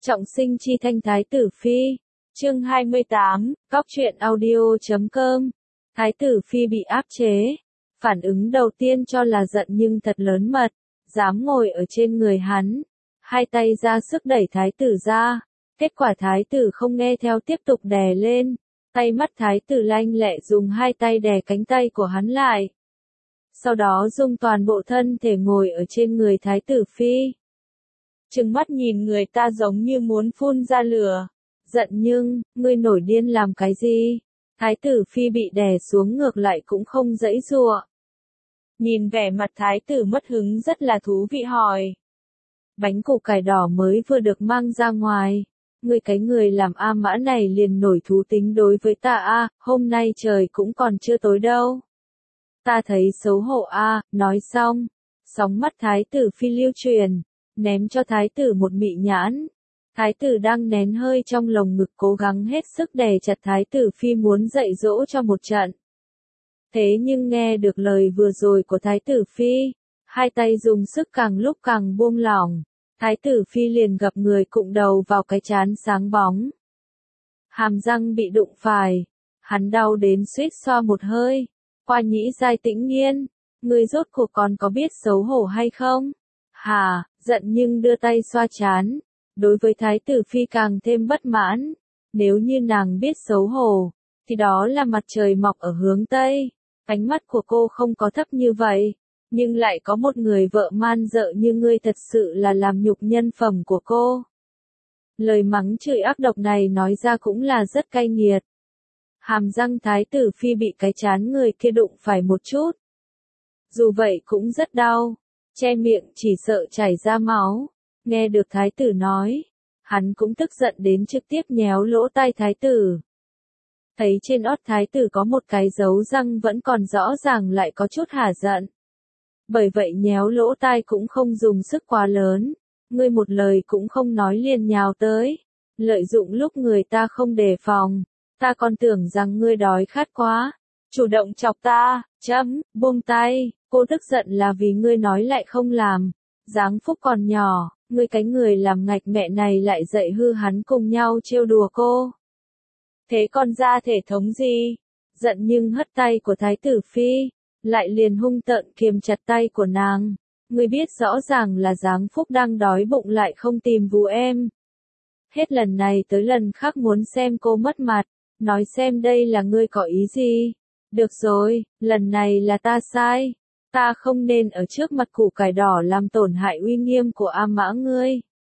Trọng sinh chi thanh thái tử phi. Chương 28, Cóc truyện audio.com. Thái tử phi bị áp chế. Phản ứng đầu tiên cho là giận nhưng thật lớn mật, dám ngồi ở trên người hắn. Hai tay ra sức đẩy thái tử ra. Kết quả thái tử không nghe theo tiếp tục đè lên. Tay mắt thái tử lanh lẹ dùng hai tay đè cánh tay của hắn lại. Sau đó dùng toàn bộ thân thể ngồi ở trên người thái tử phi. Trừng mắt nhìn người ta giống như muốn phun ra lửa. Giận nhưng, ngươi nổi điên làm cái gì? Thái tử phi bị đè xuống ngược lại cũng không giãy giụa. Nhìn vẻ mặt thái tử mất hứng rất là thú vị hỏi. Bánh củ cải đỏ mới vừa được mang ra ngoài. Ngươi cái người làm A Mã này liền nổi thú tính đối với ta a, hôm nay trời cũng còn chưa tối đâu. Ta thấy xấu hổ a, nói xong. Sóng mắt thái tử phi lưu truyền. Ném cho thái tử một mị nhãn. Thái tử đang nén hơi trong lồng ngực cố gắng hết sức đè chặt thái tử phi muốn dạy dỗ cho một trận. Thế nhưng nghe được lời vừa rồi của thái tử phi, hai tay dùng sức càng lúc càng buông lỏng, thái tử phi liền gập người cụng đầu vào cái trán sáng bóng. Hàm răng bị đụng phải, hắn đau đến suýt xoa một hơi. Qua nhĩ giai tĩnh nghiên, người rốt cuộc còn có biết xấu hổ hay không? Hà, giận nhưng đưa tay xoa trán. Đối với thái tử phi càng thêm bất mãn. Nếu như nàng biết xấu hổ, thì đó là mặt trời mọc ở hướng Tây. Ánh mắt của cô không có thấp như vậy. Nhưng lại có một người vợ man dợ như ngươi thật sự là làm nhục nhân phẩm của cô. Lời mắng chửi ác độc này nói ra cũng là rất cay nghiệt. Hàm răng thái tử phi bị cái trán người kia đụng phải một chút. Dù vậy cũng rất đau. Che miệng chỉ sợ chảy ra máu. Nghe được thái tử nói, hắn cũng tức giận đến trực tiếp nhéo lỗ tai thái tử. Thấy trên ót thái tử có một cái dấu răng vẫn còn rõ ràng lại có chút hả giận. Bởi vậy nhéo lỗ tai cũng không dùng sức quá lớn, ngươi một lời cũng không nói liền nhào tới, lợi dụng lúc người ta không đề phòng, ta còn tưởng rằng ngươi đói khát quá, chủ động chọc ta, buông tay, cô tức giận là vì ngươi nói lại không làm, dáng phúc còn nhỏ. Ngươi cái người làm ngạch mẹ này lại dạy hư hắn cùng nhau trêu đùa cô. Thế con ra thể thống gì? Giận nhưng hất tay của thái tử phi, lại liền hung tợn kiềm chặt tay của nàng. Ngươi biết rõ ràng là dáng phúc đang đói bụng lại không tìm vú em. Hết lần này tới lần khác muốn xem cô mất mặt, nói xem đây là ngươi có ý gì. Được rồi, lần này là ta sai. Ta không nên ở trước mặt củ cải đỏ làm tổn hại uy nghiêm của A Mã ngươi.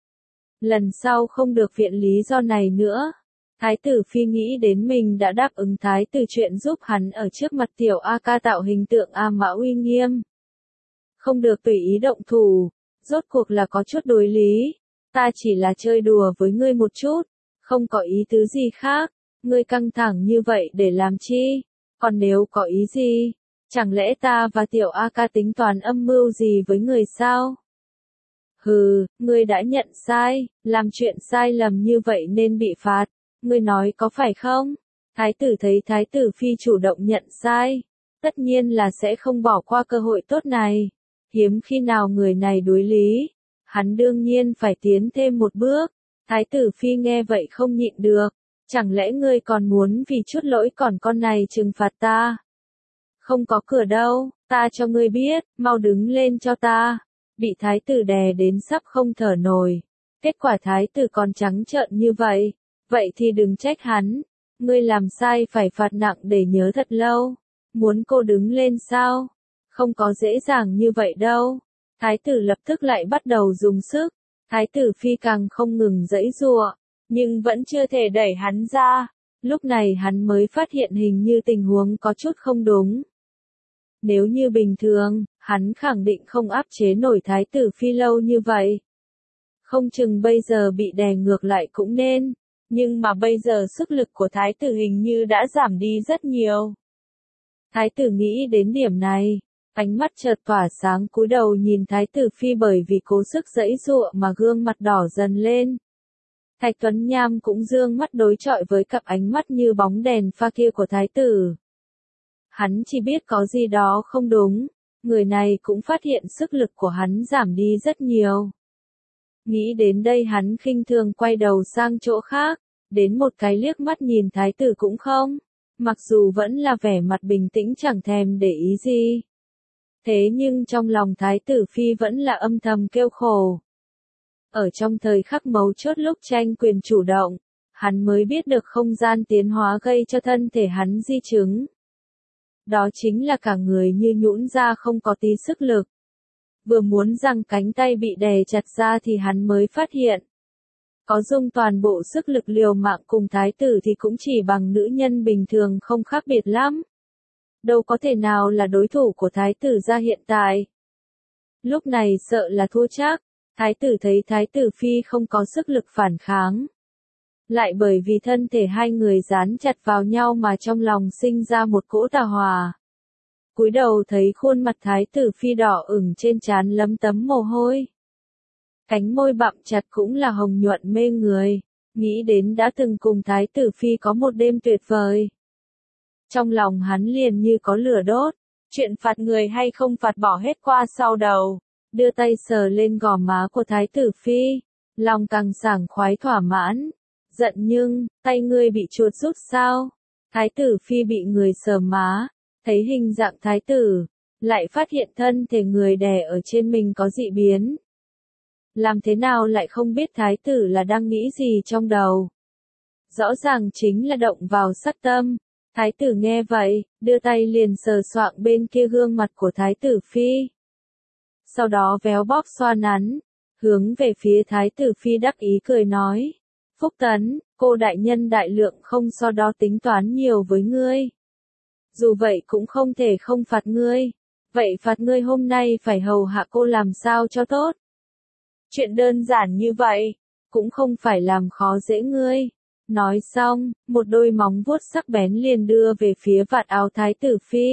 Lần sau không được viện lý do này nữa. Thái tử phi nghĩ đến mình đã đáp ứng thái tử chuyện giúp hắn ở trước mặt tiểu A Ca tạo hình tượng A Mã uy nghiêm. Không được tùy ý động thủ, rốt cuộc là có chút đối lý. Ta chỉ là chơi đùa với ngươi một chút, không có ý tứ gì khác. Ngươi căng thẳng như vậy để làm chi? Còn nếu có ý gì? Chẳng lẽ ta và tiểu A Ca tính toán âm mưu gì với người sao? Hừ, ngươi đã nhận sai, làm chuyện sai lầm như vậy nên bị phạt, ngươi nói có phải không? Thái tử thấy thái tử phi chủ động nhận sai, tất nhiên là sẽ không bỏ qua cơ hội tốt này. Hiếm khi nào người này đối lý, hắn đương nhiên phải tiến thêm một bước. Thái tử phi nghe vậy không nhịn được, chẳng lẽ ngươi còn muốn vì chút lỗi còn con này trừng phạt ta? Không có cửa đâu, ta cho ngươi biết, mau đứng lên cho ta. Bị thái tử đè đến sắp không thở nổi. Kết quả thái tử còn trắng trợn như vậy. Vậy thì đừng trách hắn. Ngươi làm sai phải phạt nặng để nhớ thật lâu. Muốn cô đứng lên sao? Không có dễ dàng như vậy đâu. Thái tử lập tức lại bắt đầu dùng sức. Thái tử phi càng không ngừng giãy giụa, nhưng vẫn chưa thể đẩy hắn ra. Lúc này hắn mới phát hiện hình như tình huống có chút không đúng. Nếu như bình thường, hắn khẳng định không áp chế nổi thái tử phi lâu như vậy. Không chừng bây giờ bị đè ngược lại cũng nên, nhưng mà bây giờ sức lực của thái tử hình như đã giảm đi rất nhiều. Thái tử nghĩ đến điểm này, ánh mắt chợt tỏa sáng cúi đầu nhìn thái tử phi bởi vì cố sức giãy giụa mà gương mặt đỏ dần lên. Thạch Tuấn Nham cũng dương mắt đối chọi với cặp ánh mắt như bóng đèn pha kia của thái tử. Hắn chỉ biết có gì đó không đúng, người này cũng phát hiện sức lực của hắn giảm đi rất nhiều. Nghĩ đến đây hắn khinh thường quay đầu sang chỗ khác, đến một cái liếc mắt nhìn thái tử cũng không. Mặc dù vẫn là vẻ mặt bình tĩnh chẳng thèm để ý gì. Thế nhưng trong lòng thái tử phi vẫn là âm thầm kêu khổ. Ở trong thời khắc mấu chốt lúc tranh quyền chủ động, hắn mới biết được không gian tiến hóa gây cho thân thể hắn di chứng. Đó chính là cả người như nhũn ra không có tí sức lực. Vừa muốn rằng cánh tay bị đè chặt ra thì hắn mới phát hiện. Có dùng toàn bộ sức lực liều mạng cùng thái tử thì cũng chỉ bằng nữ nhân bình thường không khác biệt lắm. Đâu có thể nào là đối thủ của thái tử gia hiện tại. Lúc này sợ là thua chắc, thái tử thấy thái tử phi không có sức lực phản kháng. Lại bởi vì thân thể hai người dán chặt vào nhau mà trong lòng sinh ra một cỗ tà hòa. Cúi đầu thấy khuôn mặt thái tử phi đỏ ửng trên trán lấm tấm mồ hôi. Cánh môi bặm chặt cũng là hồng nhuận mê người, nghĩ đến đã từng cùng thái tử phi có một đêm tuyệt vời. Trong lòng hắn liền như có lửa đốt, chuyện phạt người hay không phạt bỏ hết qua sau đầu, đưa tay sờ lên gò má của thái tử phi, lòng càng sảng khoái thỏa mãn, giận nhưng, tay ngươi bị chuột rút sao? Thái tử phi bị người sờ má, thấy hình dạng thái tử, lại phát hiện thân thể người đè ở trên mình có dị biến. Làm thế nào lại không biết thái tử là đang nghĩ gì trong đầu? Rõ ràng chính là động vào sát tâm. Thái tử nghe vậy, đưa tay liền sờ soạng bên kia gương mặt của thái tử phi. Sau đó véo bóp xoa nắn, hướng về phía thái tử phi đắc ý cười nói. Phúc Tấn, cô đại nhân đại lượng không so đo tính toán nhiều với ngươi. Dù vậy cũng không thể không phạt ngươi. Vậy phạt ngươi hôm nay phải hầu hạ cô làm sao cho tốt. Chuyện đơn giản như vậy, cũng không phải làm khó dễ ngươi. Nói xong, một đôi móng vuốt sắc bén liền đưa về phía vạt áo thái tử phi.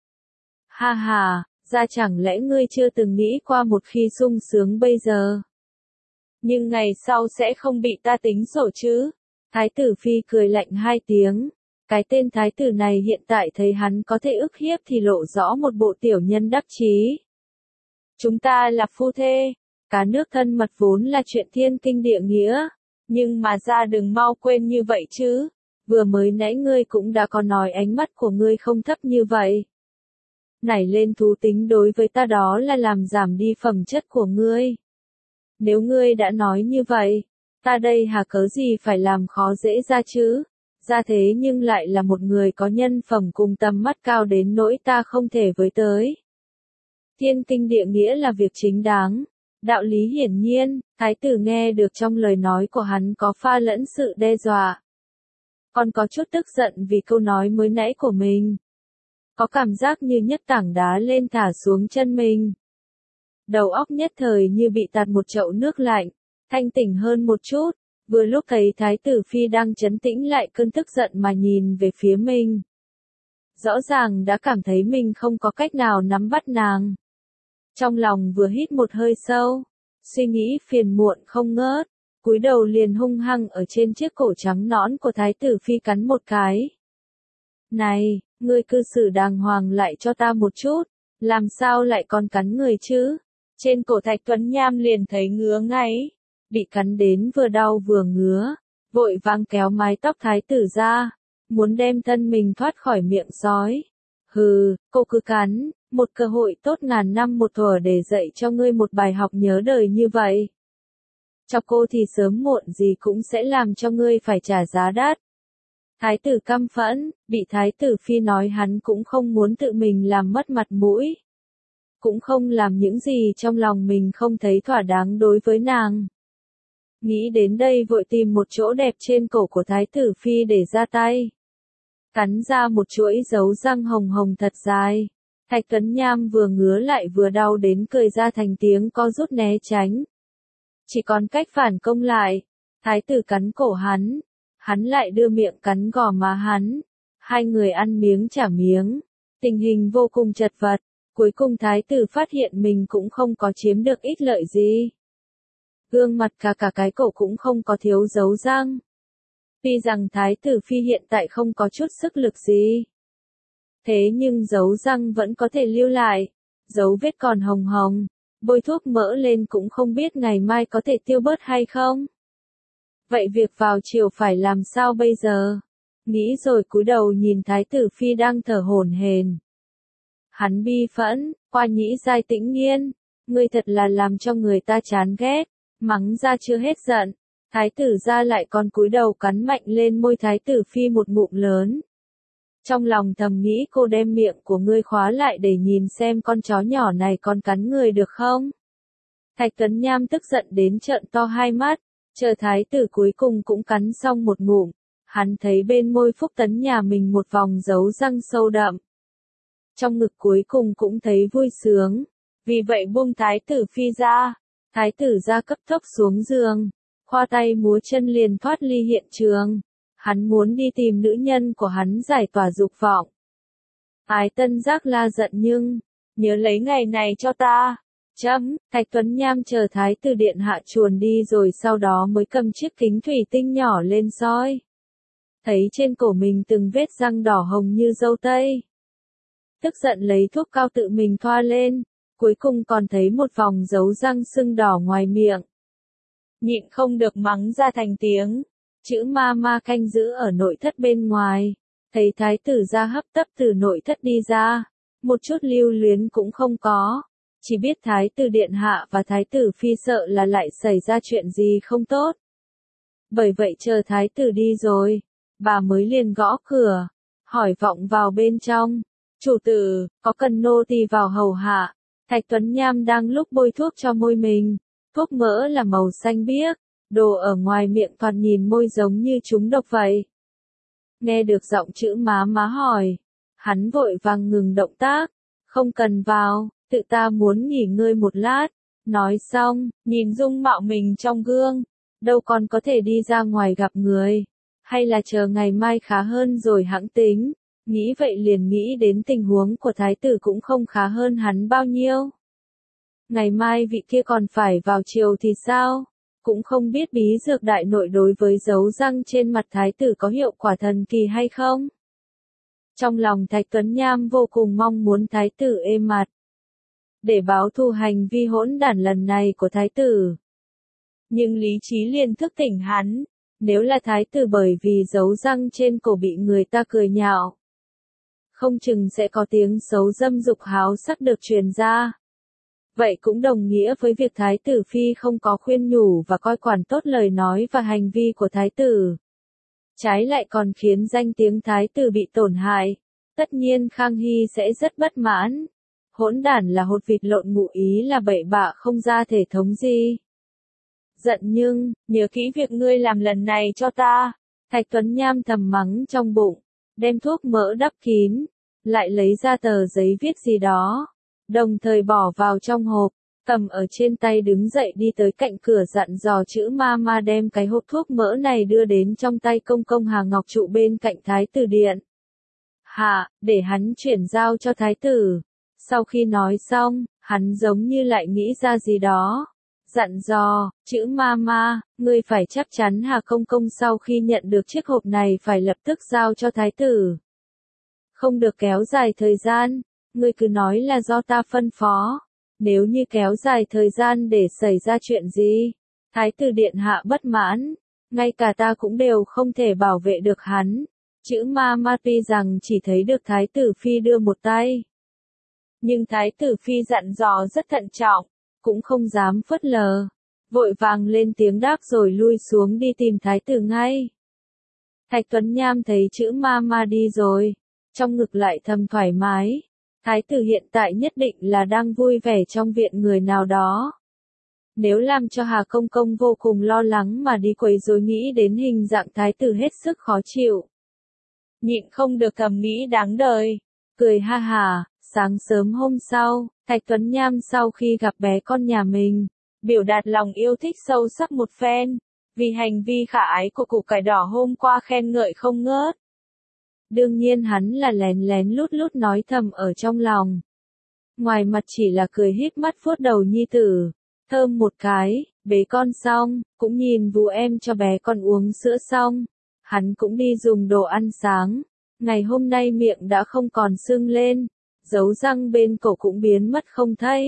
Ha ha, ra chẳng lẽ ngươi chưa từng nghĩ qua một khi sung sướng bây giờ. Nhưng ngày sau sẽ không bị ta tính sổ chứ. Thái tử phi cười lạnh hai tiếng. Cái tên thái tử này hiện tại thấy hắn có thể ức hiếp thì lộ rõ một bộ tiểu nhân đắc chí. Chúng ta là phu thê. Cá nước thân mật vốn là chuyện thiên kinh địa nghĩa. Nhưng mà ra đừng mau quên như vậy chứ. Vừa mới nãy ngươi cũng đã có nói ánh mắt của ngươi không thấp như vậy. Nảy lên thú tính đối với ta đó là làm giảm đi phẩm chất của ngươi. Nếu ngươi đã nói như vậy, ta đây hà cớ gì phải làm khó dễ ra chứ? Ra thế nhưng lại là một người có nhân phẩm cùng tầm mắt cao đến nỗi ta không thể với tới. Thiên kinh địa nghĩa là việc chính đáng. Đạo lý hiển nhiên, thái tử nghe được trong lời nói của hắn có pha lẫn sự đe dọa. Còn có chút tức giận vì câu nói mới nãy của mình. Có cảm giác như nhất tảng đá lên thả xuống chân mình. Đầu óc nhất thời như bị tạt một chậu nước lạnh, thanh tỉnh hơn một chút, vừa lúc thấy thái tử phi đang trấn tĩnh lại cơn tức giận mà nhìn về phía mình. Rõ ràng đã cảm thấy mình không có cách nào nắm bắt nàng. Trong lòng vừa hít một hơi sâu, suy nghĩ phiền muộn không ngớt, cúi đầu liền hung hăng ở trên chiếc cổ trắng nõn của thái tử phi cắn một cái. Này, ngươi cư xử đàng hoàng lại cho ta một chút, làm sao lại còn cắn người chứ? Trên cổ Thạch Tuấn Nham liền thấy ngứa ngáy, bị cắn đến vừa đau vừa ngứa, vội vàng kéo mái tóc thái tử ra, muốn đem thân mình thoát khỏi miệng sói. Hừ, cô cứ cắn, một cơ hội tốt ngàn năm một thuở để dạy cho ngươi một bài học nhớ đời như vậy. Chọc cô thì sớm muộn gì cũng sẽ làm cho ngươi phải trả giá đắt. Thái tử căm phẫn, bị thái tử phi nói hắn cũng không muốn tự mình làm mất mặt mũi. Cũng không làm những gì trong lòng mình không thấy thỏa đáng đối với nàng. Nghĩ đến đây vội tìm một chỗ đẹp trên cổ của thái tử phi để ra tay. Cắn ra một chuỗi dấu răng hồng hồng thật dài. Thạch Tuấn Nham vừa ngứa lại vừa đau đến cười ra thành tiếng co rút né tránh. Chỉ còn cách phản công lại. Thái tử cắn cổ hắn. Hắn lại đưa miệng cắn gò má hắn. Hai người ăn miếng trả miếng. Tình hình vô cùng chật vật. Cuối cùng thái tử phát hiện mình cũng không có chiếm được ích lợi gì. Gương mặt cả cái cổ cũng không có thiếu dấu răng. Tuy rằng thái tử phi hiện tại không có chút sức lực gì. Thế nhưng dấu răng vẫn có thể lưu lại. Dấu vết còn hồng hồng. bôi thuốc mỡ lên cũng không biết ngày mai có thể tiêu bớt hay không. Vậy việc vào chiều phải làm sao bây giờ? Nghĩ rồi cúi đầu nhìn Thái tử Phi đang thở hổn hển. Hắn bi phẫn, qua nhĩ giai tĩnh nghiên, ngươi thật là làm cho người ta chán ghét, mắng ra chưa hết giận. Thái tử ra lại còn cúi đầu cắn mạnh lên môi Thái tử Phi một ngụm lớn. Trong lòng thầm nghĩ cô đem miệng của ngươi khóa lại để nhìn xem con chó nhỏ này còn cắn người được không. Thạch Tuấn Nham tức giận đến trợn to hai mắt, chờ thái tử cuối cùng cũng cắn xong một ngụm. Hắn thấy bên môi Phúc Tấn nhà mình một vòng dấu răng sâu đậm. Trong ngực cuối cùng cũng thấy vui sướng, vì vậy buông thái tử Phi ra. Thái tử ra cấp tốc xuống giường, khoa tay múa chân liền thoát ly hiện trường. Hắn muốn đi tìm nữ nhân của hắn giải tỏa dục vọng. Ái Tân Giác la giận nhưng, nhớ lấy ngày này cho ta. Thạch Tuấn Nham chờ thái tử điện hạ chuồn đi rồi sau đó mới cầm chiếc kính thủy tinh nhỏ lên soi. Thấy trên cổ mình từng vết răng đỏ hồng như dâu tây. Tức giận lấy thuốc cao tự mình thoa lên, cuối cùng còn thấy một vòng dấu răng sưng đỏ ngoài miệng. Nhịn không được mắng ra thành tiếng. Chữ ma ma canh giữ ở nội thất bên ngoài, thấy thái tử ra hấp tấp từ nội thất đi ra, một chút lưu luyến cũng không có, chỉ biết thái tử điện hạ và thái tử Phi sợ là lại xảy ra chuyện gì không tốt. Bởi vậy chờ thái tử đi rồi, bà mới liền gõ cửa, hỏi vọng vào bên trong, chủ tử, có cần nô tỳ vào hầu hạ. Thạch Tuấn Nham đang lúc bôi thuốc cho môi mình, thuốc mỡ là màu xanh biếc. Đồ ở ngoài miệng thoạt nhìn môi giống như trúng độc vậy. Nghe được giọng chữ má má hỏi, hắn vội vàng ngừng động tác, không cần vào, tự ta muốn nghỉ ngơi một lát. Nói xong, nhìn dung mạo mình trong gương, đâu còn có thể đi ra ngoài gặp người, hay là chờ ngày mai khá hơn rồi hẵng tính. Nghĩ vậy liền nghĩ đến tình huống của thái tử cũng không khá hơn hắn bao nhiêu. Ngày mai vị kia còn phải vào triều thì sao? Cũng không biết bí dược đại nội đối với dấu răng trên mặt thái tử có hiệu quả thần kỳ hay không. Trong lòng Thạch Tuấn Nham vô cùng mong muốn thái tử êm mặt, để báo thù hành vi hỗn đản lần này của thái tử. Nhưng lý trí liền thức tỉnh hắn, nếu là thái tử bởi vì dấu răng trên cổ bị người ta cười nhạo, không chừng sẽ có tiếng xấu dâm dục háo sắc được truyền ra. Vậy cũng đồng nghĩa với việc thái tử Phi không có khuyên nhủ và coi quản tốt lời nói và hành vi của thái tử. Trái lại còn khiến danh tiếng thái tử bị tổn hại. Tất nhiên Khang Hy sẽ rất bất mãn. Hỗn đản là hột vịt lộn ngụ ý là bậy bạ không ra thể thống gì. Giận nhưng, nhớ kỹ việc ngươi làm lần này cho ta. Thạch Tuấn Nham thầm mắng trong bụng, đem thuốc mỡ đắp kín, lại lấy ra tờ giấy viết gì đó. Đồng thời bỏ vào trong hộp, cầm ở trên tay đứng dậy đi tới cạnh cửa dặn dò chữ ma ma đem cái hộp thuốc mỡ này đưa đến trong tay công công Hà Ngọc Trụ bên cạnh thái tử điện. Hạ, để hắn chuyển giao cho thái tử. Sau khi nói xong, hắn giống như lại nghĩ ra gì đó. Dặn dò, chữ ma ma, ngươi phải chắc chắn Hà công công sau khi nhận được chiếc hộp này phải lập tức giao cho thái tử. Không được kéo dài thời gian. Ngươi cứ nói là do ta phân phó. Nếu như kéo dài thời gian để xảy ra chuyện gì, thái tử điện hạ bất mãn, ngay cả ta cũng đều không thể bảo vệ được hắn. Chữ ma ma tuy rằng chỉ thấy được thái tử Phi đưa một tay, nhưng thái tử Phi dặn dò rất thận trọng, cũng không dám phớt lờ, vội vàng lên tiếng đáp rồi lui xuống đi tìm thái tử ngay. Thạch Tuấn Nham thấy chữ ma ma đi rồi, trong ngực lại thầm thoải mái. Thái tử hiện tại nhất định là đang vui vẻ trong viện người nào đó. Nếu làm cho Hà công công vô cùng lo lắng mà đi quấy rối nghĩ đến hình dạng thái tử hết sức khó chịu. Nhịn không được thầm nghĩ đáng đời, cười ha hà. Sáng sớm hôm sau, Thạch Tuấn Nham sau khi gặp bé con nhà mình, biểu đạt lòng yêu thích sâu sắc một phen, vì hành vi khả ái của củ cải đỏ hôm qua khen ngợi không ngớt. Đương nhiên hắn là lén lén lút lút nói thầm ở trong lòng. Ngoài mặt chỉ là cười híp mắt vuốt đầu nhi tử, thơm một cái, bế con xong, cũng nhìn vú em cho bé con uống sữa xong. Hắn cũng đi dùng đồ ăn sáng, ngày hôm nay miệng đã không còn sưng lên, dấu răng bên cổ cũng biến mất không thấy.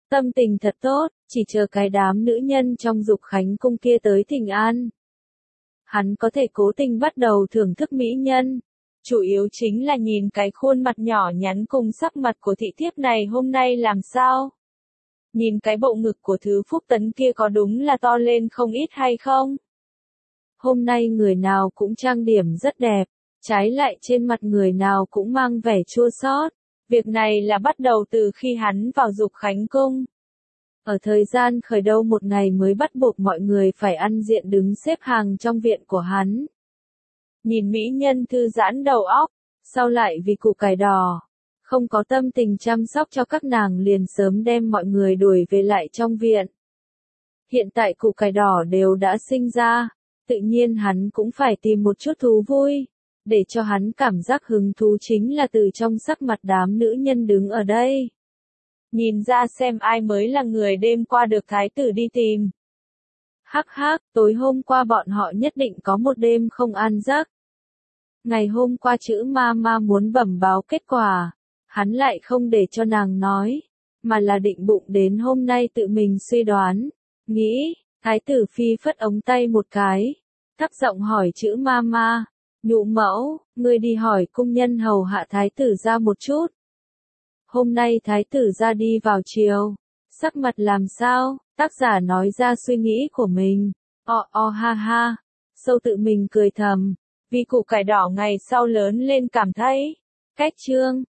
tâm tình thật tốt, chỉ chờ cái đám nữ nhân trong Dục Khánh cung kia tới thỉnh an. Hắn có thể cố tình bắt đầu thưởng thức mỹ nhân. Chủ yếu chính là nhìn cái khuôn mặt nhỏ nhắn cùng sắc mặt của thị thiếp này hôm nay làm sao. Nhìn cái bộ ngực của thứ Phúc Tấn kia có đúng là to lên không ít hay không? Hôm nay người nào cũng trang điểm rất đẹp, trái lại trên mặt người nào cũng mang vẻ chua xót. Việc này là bắt đầu từ khi hắn vào Dục Khánh cung. Ở thời gian khởi đầu một ngày mới bắt buộc mọi người phải ăn diện đứng xếp hàng trong viện của hắn. Nhìn mỹ nhân thư giãn đầu óc, sau lại vì củ cải đỏ, không có tâm tình chăm sóc cho các nàng liền sớm đem mọi người đuổi về lại trong viện. Hiện tại củ cải đỏ đều đã sinh ra, tự nhiên hắn cũng phải tìm một chút thú vui, để cho hắn cảm giác hứng thú chính là từ trong sắc mặt đám nữ nhân đứng ở đây. Nhìn ra xem ai mới là người đêm qua được thái tử đi tìm. Hắc hắc, tối hôm qua bọn họ nhất định có một đêm không ăn giấc. Ngày hôm qua chữ ma muốn bẩm báo kết quả, hắn lại không để cho nàng nói, mà là định bụng đến hôm nay tự mình suy đoán, nghĩ, thái tử phi phất ống tay một cái, thấp giọng hỏi chữ ma, nhũ mẫu, ngươi đi hỏi cung nhân hầu hạ thái tử ra một chút. Hôm nay thái tử ra đi vào chiều, sắc mặt làm sao, tác giả nói ra suy nghĩ của mình, ha ha, sâu tự mình cười thầm, vì củ cải đỏ ngày sau lớn lên cảm thấy, cách chương.